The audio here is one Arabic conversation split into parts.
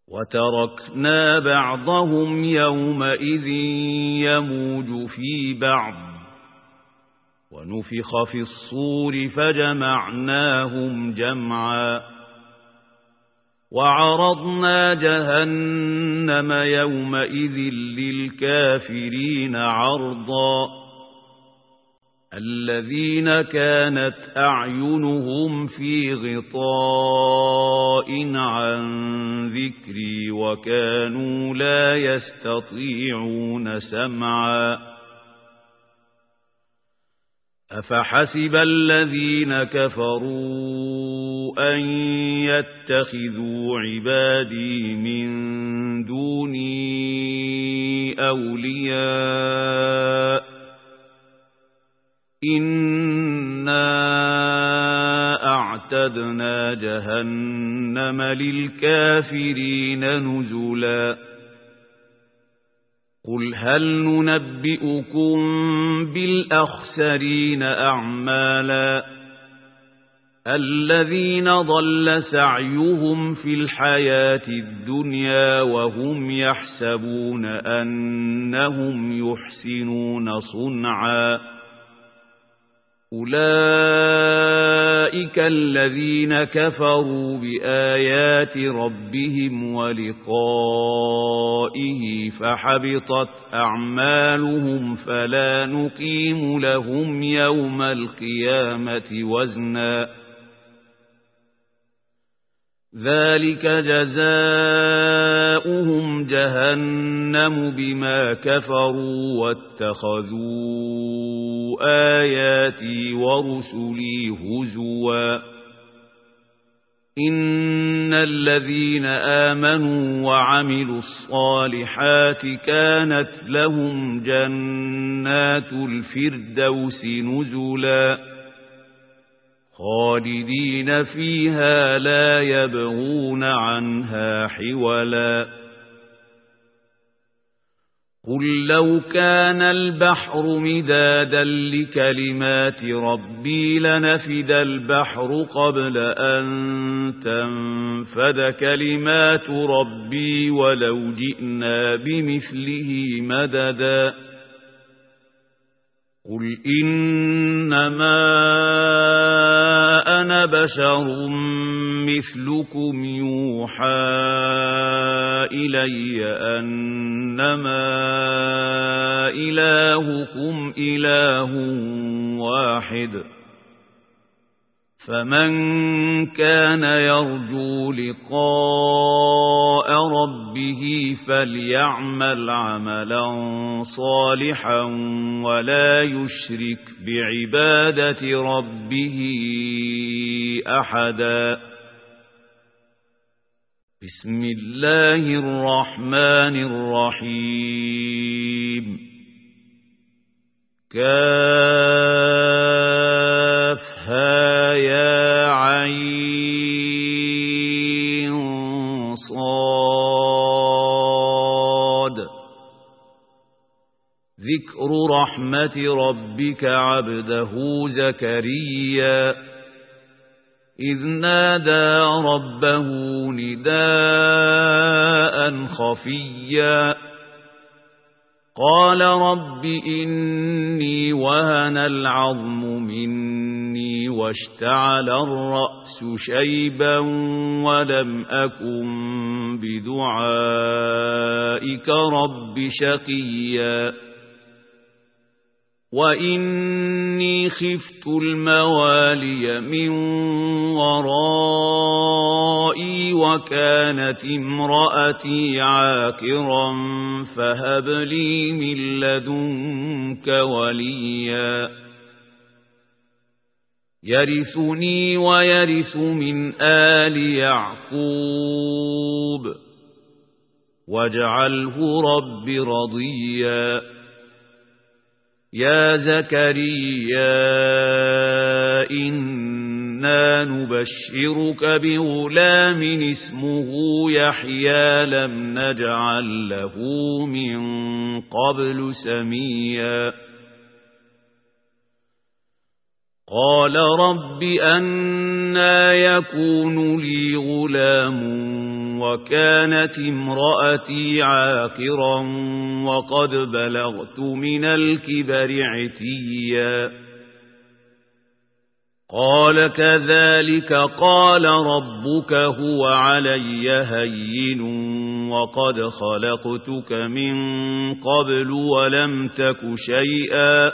وتركنا بعضهم يومئذ يموج في بعض ونفخ في الصور فجمعناهم جمعا وعرضنا جهنم يومئذ للكافرين عرضا الذين كانت أعينهم في غطاء عن ذكري وكانوا لا يستطيعون سمعا أفحسب الذين كفروا أن يتخذوا عبادي من دوني أولياء إنا أعتدنا جهنم للكافرين نزلا قل هل ننبئكم بالأخسرين أعمالا الذين ضل سعيهم في الحياة الدنيا وهم يحسبون أنهم يحسنون صنعا أولئك الذين كفروا بآيات ربهم ولقائه فحبطت أعمالهم فلا نقيم لهم يوم القيامة وزنا ذلك جزاؤهم جهنم بما كفروا واتخذوا آياتي ورسلي هزوا إن الذين آمنوا وعملوا الصالحات كانت لهم جنات الفردوس نزلا خالدين فيها لا يبغون عنها حولا قل لو كان البحر مدادا لكلمات ربي لنفد البحر قبل أن تنفد كلمات ربي ولو جئنا بمثله مددا قل إنما أنا بشر مثلكم يوحى إلي أنما إلهكم إله واحد فمن كان يرجو لقاء ربه فليعمل عملا صالحا ولا يشرك بعبادة ربه أحدا بسم الله الرحمن الرحيم كافها يا عين صاد ذكر رحمة ربك عبده زكريا إذ نادى ربه نداء خفيا قال رب إني وهن العظم مني واشتعل الرأس شيبا ولم أكن بدعائك رب شقيا وإني خفت الموالي من ورائي وكانت امرأتي عاقرا فهب لي من لدنك وليا يرثني ويرث من آل يعقوب واجعله رب رضيا يا زكريا إنا نبشرك بغلام اسمه يحيى لم نجعل له من قبل سميا قال رب أنى يكون لي غلام وكانت امرأتي عاقرا وقد بلغت من الكبر عتيا قال كذلك قال ربك هو علي هين وقد خلقتك من قبل ولم تك شيئا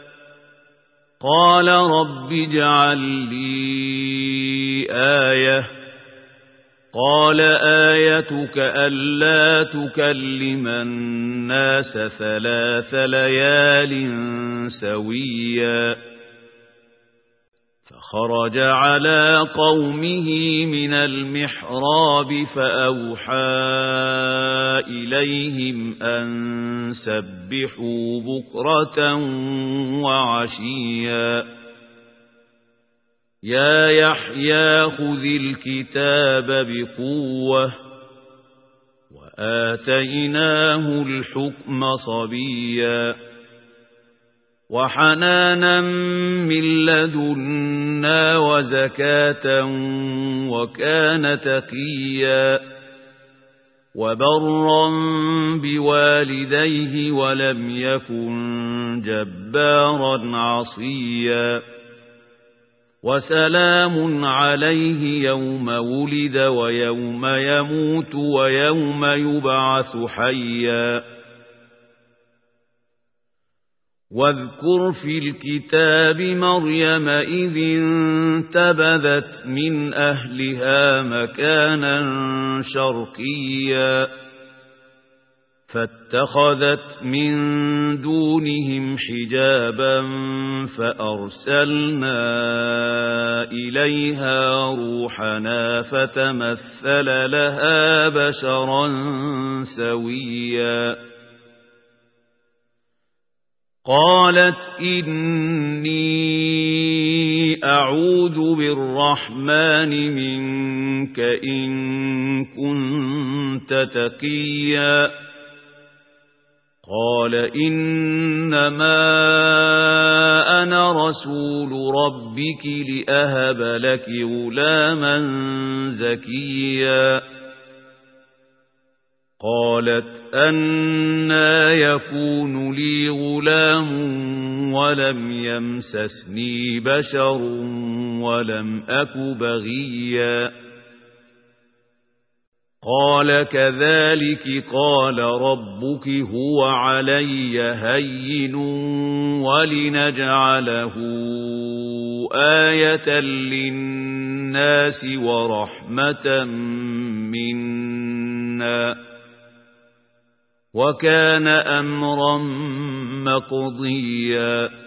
قال رب اجعل لي آية قال آيتك ألا تكلم الناس 3 ليال سويا فخرج على قومه من المحراب فأوحى إليهم أن سبحوا بكرة وعشيا يا يحيى خذ الكتاب بقوة وآتيناه الحكم صبيا وحنانا من لدنا وزكاة وكان تقيا وبرا بوالديه ولم يكن جبارا عصيا وسلام عليه يوم ولد ويوم يموت ويوم يبعث حيا واذكر في الكتاب مريم إذ انتبذت من أهلها مكانا شرقيا فاتخذت من دونهم حجابا فأرسلنا إليها روحنا فتمثل لها بشرا سويا قالت إني أعوذ بالرحمن منك إن كنت تقيا قال إنما أنا رسول ربك لأهب لك غلاما زكيا قالت أنى يكون لي غلام ولم يمسسني بشر ولم أك بغيا قال كذلك قال ربك هو علي هين ولنجعله آية للناس ورحمة منا وكان أمرا مقضيا